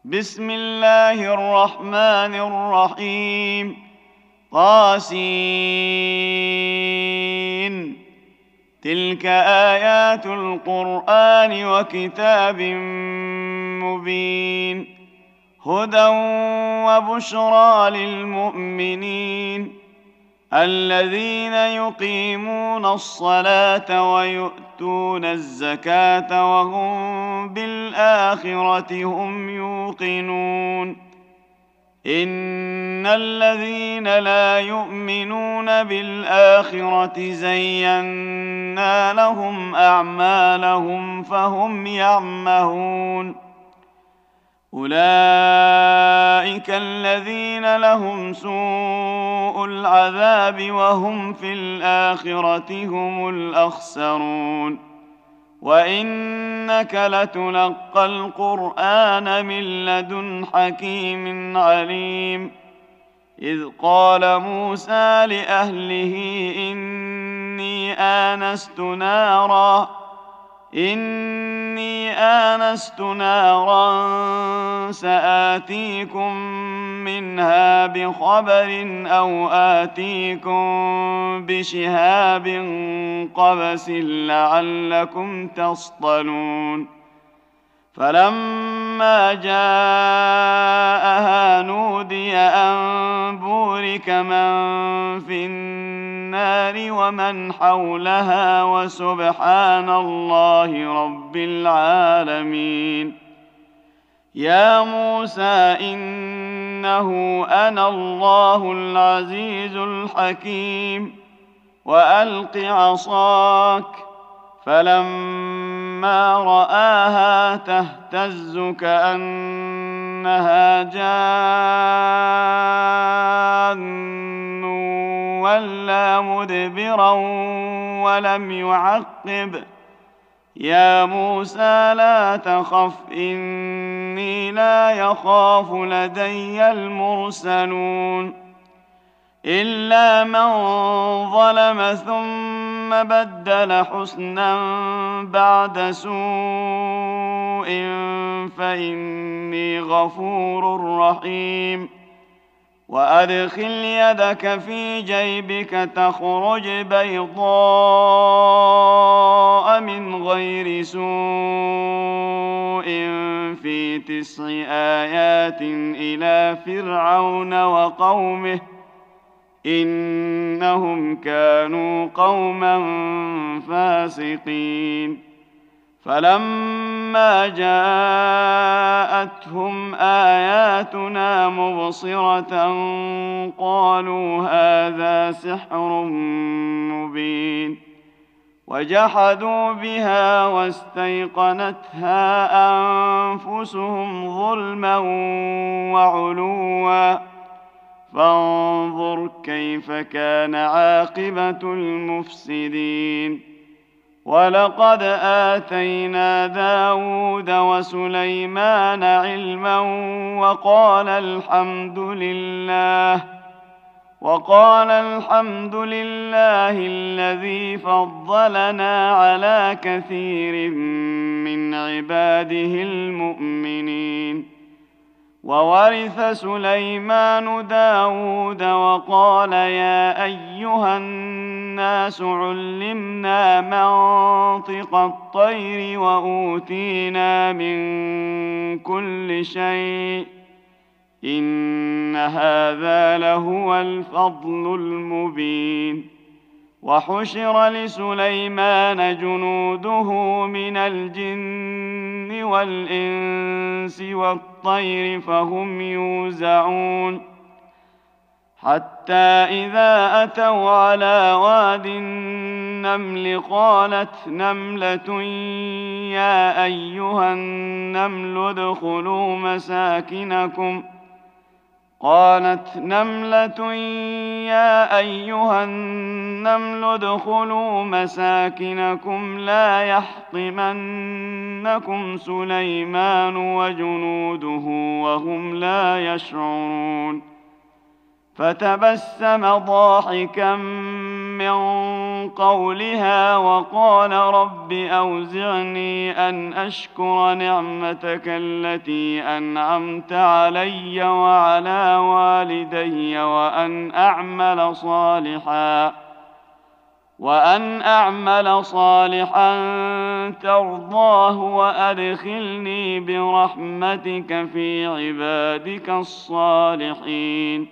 بسم الله الرحمن الرحيم. طاسين. تلك آيات القرآن وكتاب مبين، هدى وبشرى للمؤمنين الذين يقيمون الصلاة ويؤتون الزكاة وهم بالآخرة هم يوقنون. إن الذين لا يؤمنون بالآخرة زينا لهم أعمالهم فهم يعمهون. أولئك الذين لهم سوء العذاب وهم في الآخرة هم الأخسرون. وإنك لتلقى القرآن من لدن حكيم عليم. إذ قال موسى لأهله إني آنست نارا سآتيكم منها بخبر أو آتيكم بشهاب قبس لعلكم تصطلون. فلما جاءها نودي أن بورك من في النار ومن حولها وسبحان الله رب العالمين. يا موسى إنه أنا الله العزيز الحكيم. وألق عصاك. فلما رآها تهتز كأنها جان ولا مدبرا ولم يعقب. يا موسى لا تخف إني لا يخاف لدي المرسلون. إلا من ظلم ثم بدل حسنا بعد سوء فإني غفور رحيم. وأدخل يدك في جيبك تخرج بيضاء من غير سوء في 9 آيات إلى فرعون وقومه إنهم كانوا قوما فاسقين. فلما جاءتهم آياتنا مبصرة قالوا هذا سحر مبين. وجحدوا بها واستيقنتها أنفسهم ظلما وعلوا فانظر كيف كان عاقبة المفسدين. ولقد آتينا داود وسليمان علما وقال الحمد لله الذي فضلنا على كثير من عباده المؤمنين. وورث سليمان داود وقال يا أيها الناس علمنا منطق الطير وأوتينا من كل شيء إن هذا لهو الفضل المبين. وحشر لسليمان جنوده من الجن والإنس والطير فهم يوزعون. حتى إذا أتوا على واد النمل قالت نملة يا أيها النمل ادخلوا مساكنكم لا يحطمنكم سليمان وجنوده وهم لا يشعرون. فتبسم ضاحكا من قولها وقال رب أوزعني أن أشكر نعمتك التي أنعمت علي وعلى والدي وأن أعمل صالحا ترضاه وأدخلني برحمتك في عبادك الصالحين.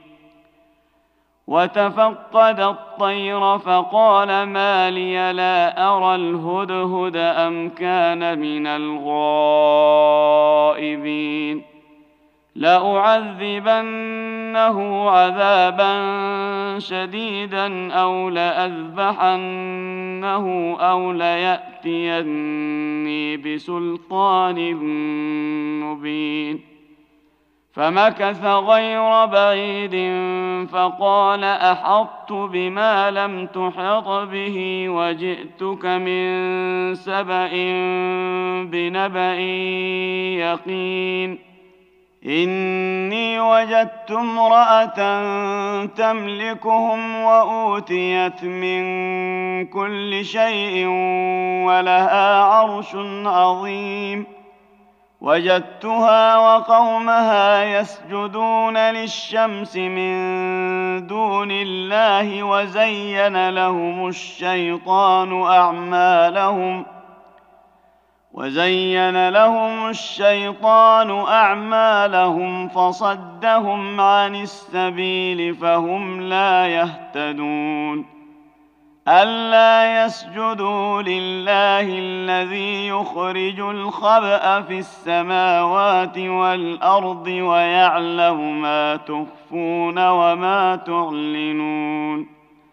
وتفقد الطير فقال ما لي لا أرى الهدهد أم كان من الغائبين لأعذبنه عذابا شديدا أو لأذبحنه أو ليأتيني بسلطان مبين. فمكث غير بعيد فقال أحطت بما لم تحط به وجئتك من سبأ بنبأ يقين. إني وجدت امرأة تملكهم وأوتيت من كل شيء ولها عرش عظيم. وجدتها وقومها يسجدون للشمس من دون الله وزين لهم الشيطان أعمالهم فصدهم عن السبيل فهم لا يهتدون. ألا يسجدوا لله الذي يخرج الخبأ في السماوات والأرض ويعلم ما تخفون وما تعلنون.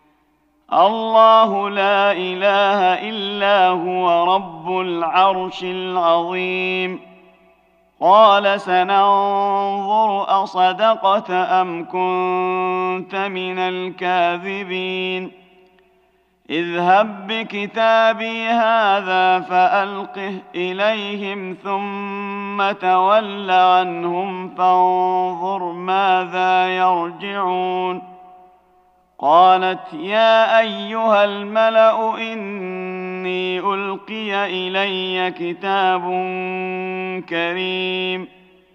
الله لا إله إلا هو رب العرش العظيم. قال سننظر أصدقت أم كنت من الكاذبين. اذهب بكتابي هذا فألقه إليهم ثم تول عنهم فانظر ماذا يرجعون. قالت يا أيها الملأ إني ألقي إلي كتاب كريم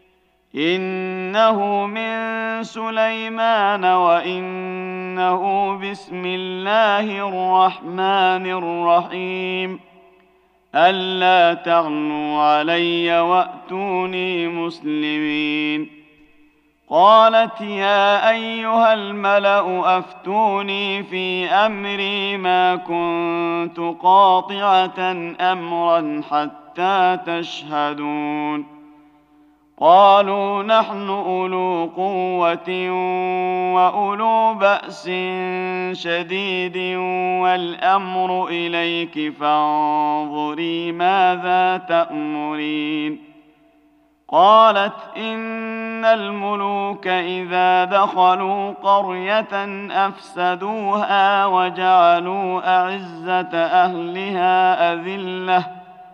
إنه من سليمان وإنه بسم الله الرحمن الرحيم ألا تعلوا علي وأتوني مسلمين. قالت يا أيها الملأ أفتوني في أمري ما كنت قاطعة أمرا حتى تشهدون. قالوا نحن أولو قوة وأولو بأس شديد والأمر إليك فانظري ماذا تأمرين. قالت إن الملوك إذا دخلوا قرية أفسدوها وجعلوا أعزة أهلها أذلة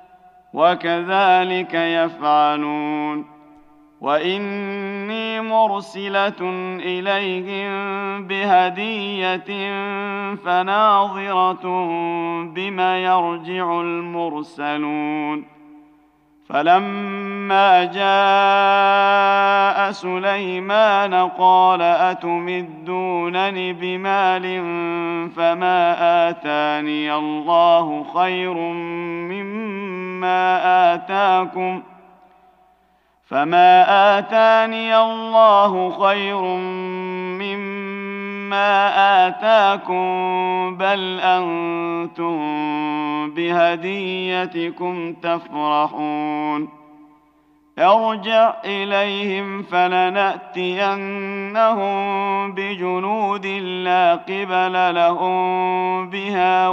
وكذلك يفعلون. وإني مرسلة إليهم بهدية فناظرة بما يرجع المرسلون. فلما جاء سليمان قال أتمدونني بمال فما آتاني الله خير مما آتاكم بل أنتم بهديتكم تفرحون. ارجع إليهم فلنأتينهم بجنود لا قبل لهم بها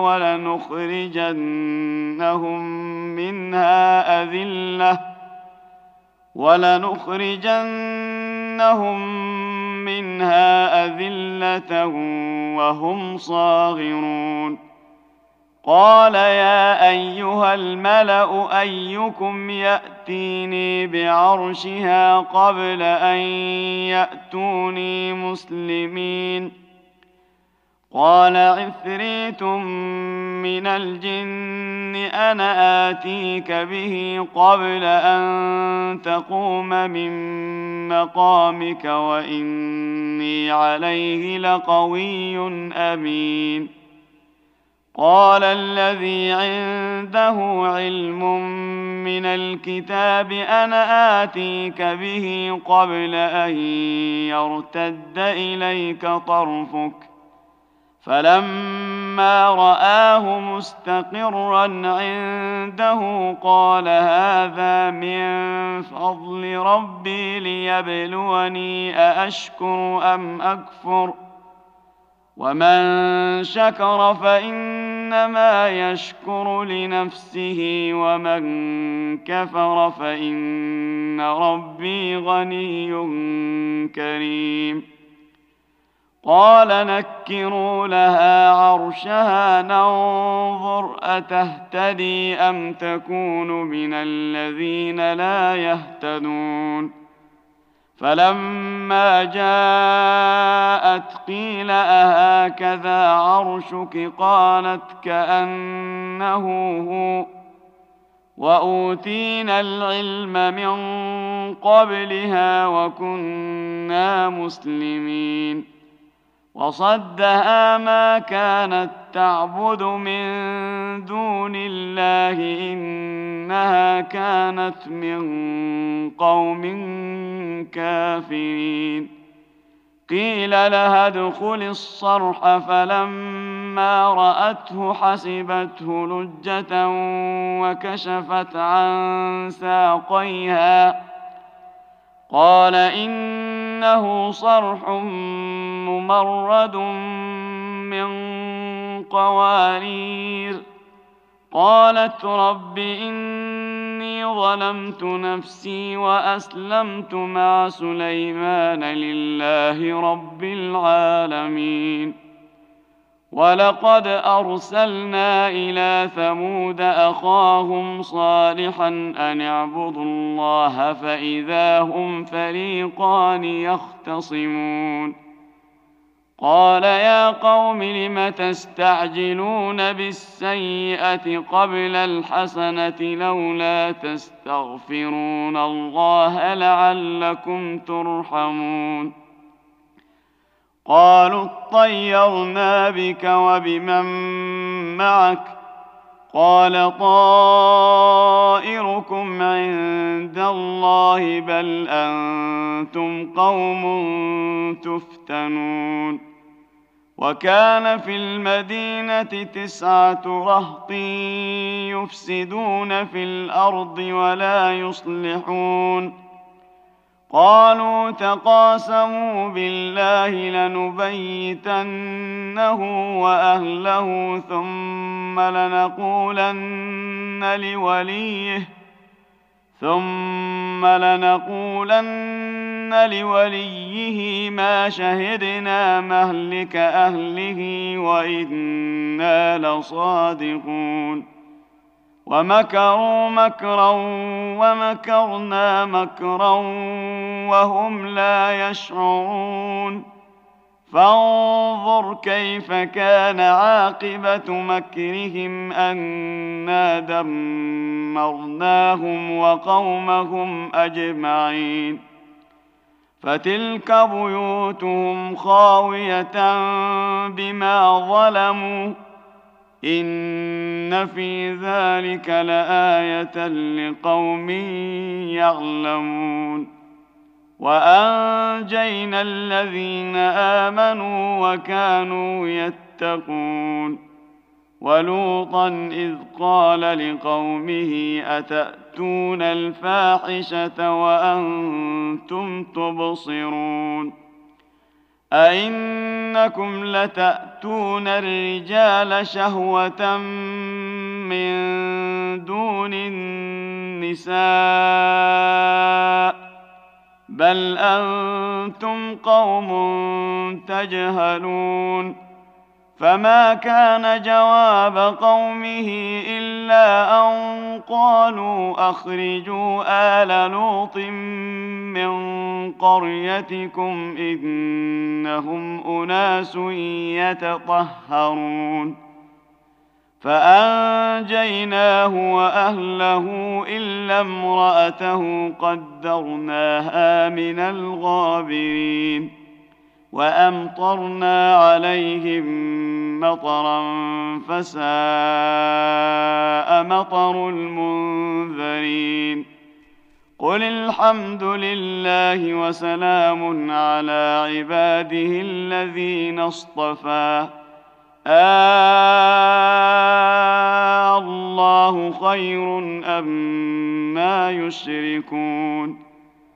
ولنخرجنهم منها أذلة وهم صاغرون. قال يا أيها الملأ أيكم يأتيني بعرشها قبل أن يأتوني مسلمين. قال عفريت من الجن أنا آتيك به قبل أن تقوم من مقامك وإني عليه لقوي أمين. قال الذي عنده علم من الكتاب أنا آتيك به قبل أن يرتد إليك طرفك فلما رآه مستقرا عنده قال هذا من فضل ربي ليبلوني أأشكر أم أكفر ومن شكر فإنما يشكر لنفسه ومن كفر فإن ربي غني كريم. قال نكروا لها عرشها ننظر أتهتدي أم تكون من الذين لا يهتدون. فلما جاءت قيل أهكذا عرشك قالت كأنه هو وأوتينا العلم من قبلها وكنا مسلمين. وصدها ما كانت تعبد من دون الله إنها كانت من قوم كافرين. قيل لها ادخل الصرح فلما رأته حسبته لجة وكشفت عن ساقيها قال إنه صرح ممرد من قوارير. قالت رب إني ظلمت نفسي وأسلمت مع سليمان لله رب العالمين. ولقد أرسلنا إلى ثمود أخاهم صالحا أن اعبدوا الله فإذا هم فريقان يختصمون. قال يا قوم لم تستعجلون بالسيئة قبل الحسنة لولا تستغفرون الله لعلكم ترحمون. قالوا اطيرنا بك وبمن معك قال طائركم عند الله بل أنتم قوم تفتنون. وكان في المدينة 9 رهط يفسدون في الأرض ولا يصلحون. قالوا تقاسموا بالله لنبيتنه وأهله ثم لنقولن لوليه ما شهدنا مهلك أهله وإنا لصادقون. ومكروا مكرا ومكرنا مكرا وهم لا يشعرون. فانظر كيف كان عاقبة مكرهم أنا دمرناهم وقومهم أجمعين. فتلك بيوتهم خاوية بما ظلموا إن في ذلك لآية لقوم يعلمون. وأنجينا الذين آمنوا وكانوا يتقون. ولوطا إذ قال لقومه أتأتون الفاحشة وأنتم تبصرون أئنكم لتأتون الرجال شهوة من دون النساء بل أنتم قوم تجهلون. فما كان جواب قومه إلا أن قالوا أخرجوا آل لوط من قريتكم إنهم أناس يتطهرون فأنجيناه وأهله إلا امرأته قدرناها من الغابرين وأمطرنا عليهم مطرا فساء مطر المنذرين قل الحمد لله وسلام على عباده الذين اصطفى الله خير أما يشركون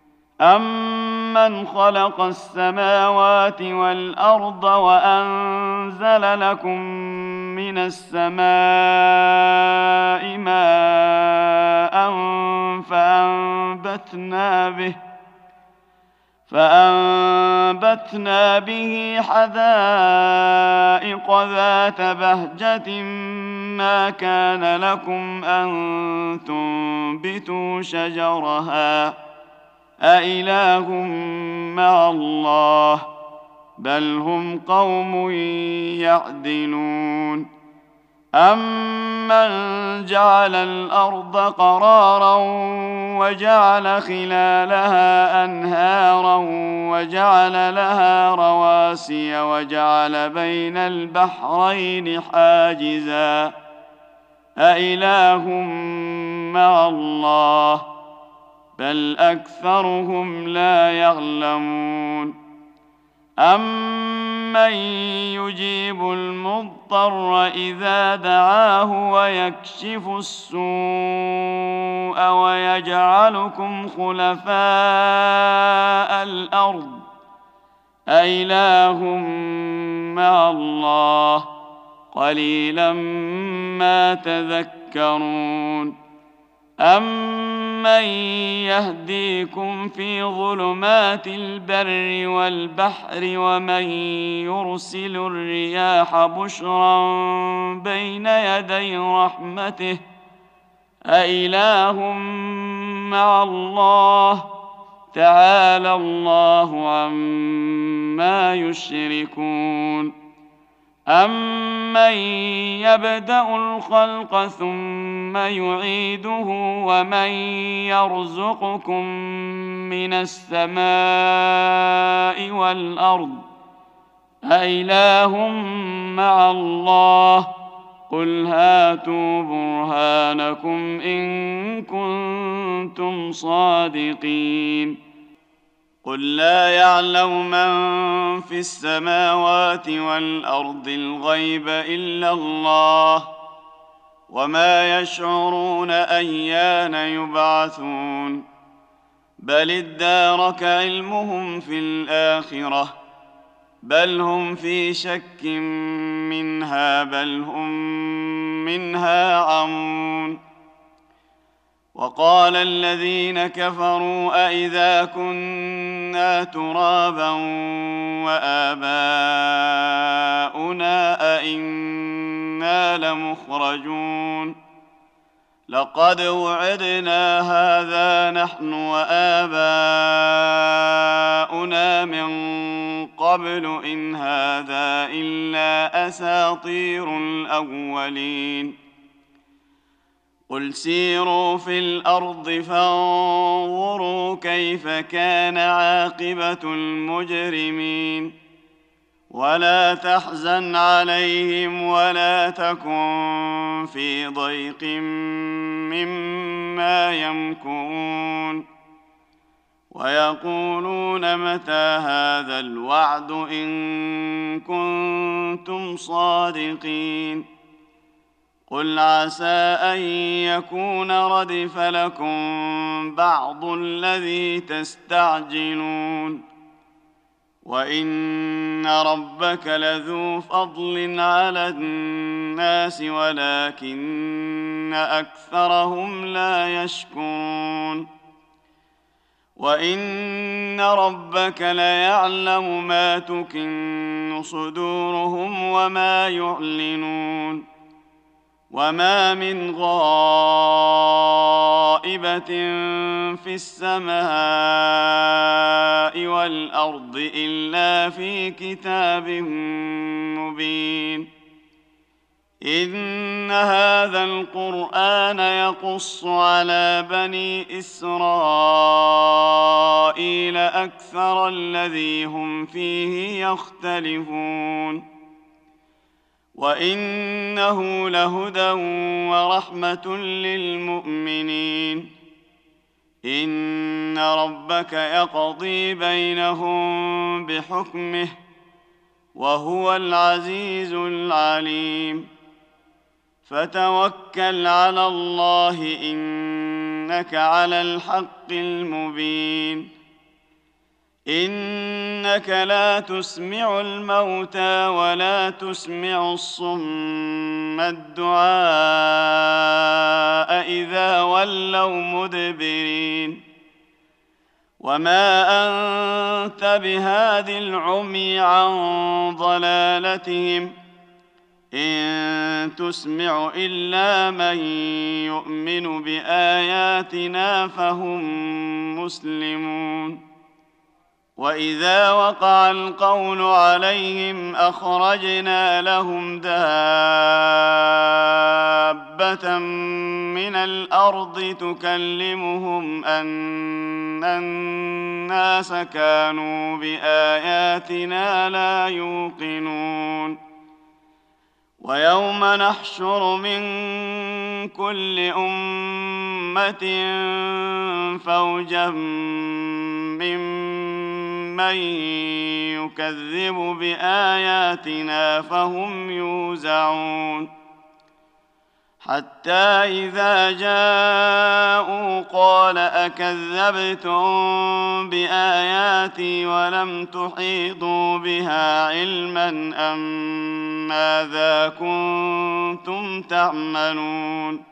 أمن خلق السماوات والأرض وأنزل لكم من السماء ماء فأنبتنا به حدائق ذات بهجة ما كان لكم أن تنبتوا شجرها أإله مع الله بل هم قوم يعدلون أمن جعل الأرض قرارا وجعل خلالها أنهارا وجعل لها رواسي وجعل بين البحرين حاجزا أإله مع الله بل أكثرهم لا يعلمون أمن يجيب المضطر إذا دعاه ويكشف السوء ويجعلكم خلفاء الأرض أإله مع الله قليلا ما تذكرون أمن يهديكم في ظلمات البر والبحر ومن يرسل الرياح بشرا بين يدي رحمته أإله مع الله تعالى الله عما يشركون أمن يبدأ الخلق ثم يعيده ومن يرزقكم من السماء والأرض أإله مع الله قل هاتوا برهانكم إن كنتم صادقين قل لا يعلم من في السماوات والأرض الغيب إلا الله وما يشعرون أيان يبعثون بل ادارك علمهم في الآخرة بل هم في شك منها بل هم منها عمون وقال الذين كفروا أإذا كنا ترابا وآباؤنا أإنا لمخرجون لقد وعدنا هذا نحن وآباؤنا من قبل إن هذا إلا أساطير الأولين قل سيروا في الأرض فانظروا كيف كان عاقبة المجرمين ولا تحزن عليهم ولا تكن في ضيق مما يمكرون ويقولون متى هذا الوعد إن كنتم صادقين قل عسى أن يكون ردف لكم بعض الذي تستعجلون وإن ربك لذو فضل على الناس ولكن أكثرهم لا يشكرون وإن ربك ليعلم ما تكن صدورهم وما يعلنون. وما من غائبة في السماء والأرض إلا في كتاب مبين. إن هذا القرآن يقص على بني إسرائيل أكثر الذي هم فيه يختلفون، وإنه لهدى ورحمة للمؤمنين. إن ربك يقضي بينهم بحكمه وهو العزيز العليم. فتوكل على الله إنك على الحق المبين. إنك لا تسمع الموتى ولا تسمع الصم الدعاء إذا ولوا مدبرين. وما أنت بهاد العمي عن ضلالتهم، إن تسمع إلا من يؤمن بآياتنا فهم مسلمون. وإذا وقع القول عليهم أخرجنا لهم دابة من الأرض تكلمهم أن الناس كانوا بآياتنا لا يوقنون. ويوم نحشر من كل أمة فوجا ممن يكذب بآياتنا فهم يوزعون. حتى إذا جاءوا قال أكذبتم بآياتي ولم تحيطوا بها علما أم ماذا كنتم تعملون.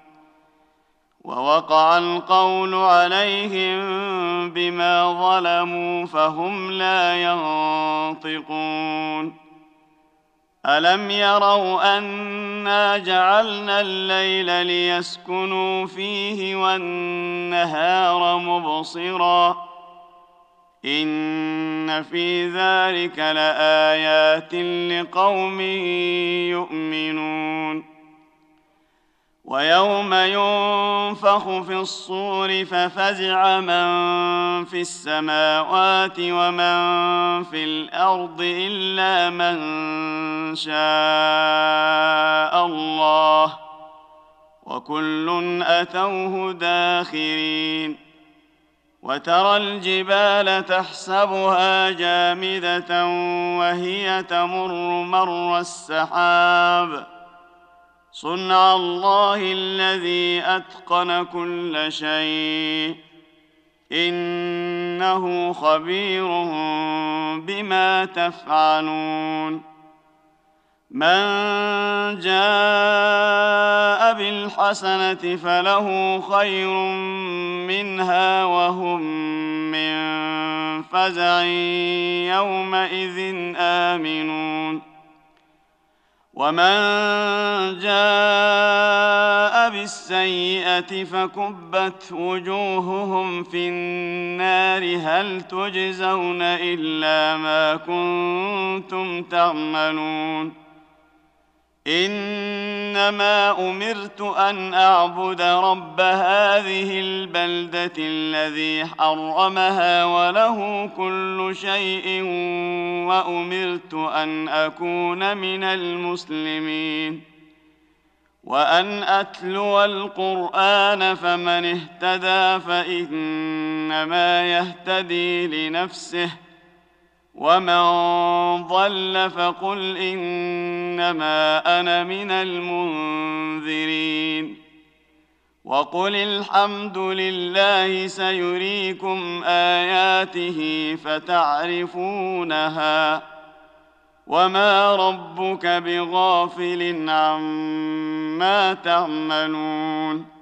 ووقع القول عليهم بما ظلموا فهم لا ينطقون. ألم يروا أنا جعلنا الليل ليسكنوا فيه والنهار مبصرا إن في ذلك لآيات لقوم يؤمنون. ويوم ينفخ في الصور ففزع من في السماوات ومن في الأرض إلا من شاء الله وكل أتوه داخرين. وترى الجبال تحسبها جامدة وهي تمر مر السحاب صنع الله الذي أتقن كل شيء إنه خبير بما تفعلون. من جاء بالحسنة فله خير منها وهم من فزع يومئذ آمنون. ومن جاء بالسيئة فكبت وجوههم في النار هل تجزون إلا ما كنتم تعملون. إنما أمرت أن أعبد رب هذه البلدة الذي حرمها وله كل شيء وأمرت أن أكون من المسلمين وأن أتلو القرآن فمن اهتدى فإنما يهتدي لنفسه ومن ضل فقل إنما أنا من المنذرين. وقل الحمد لله سيريكم آياته فتعرفونها وما ربك بغافل عما تعملون.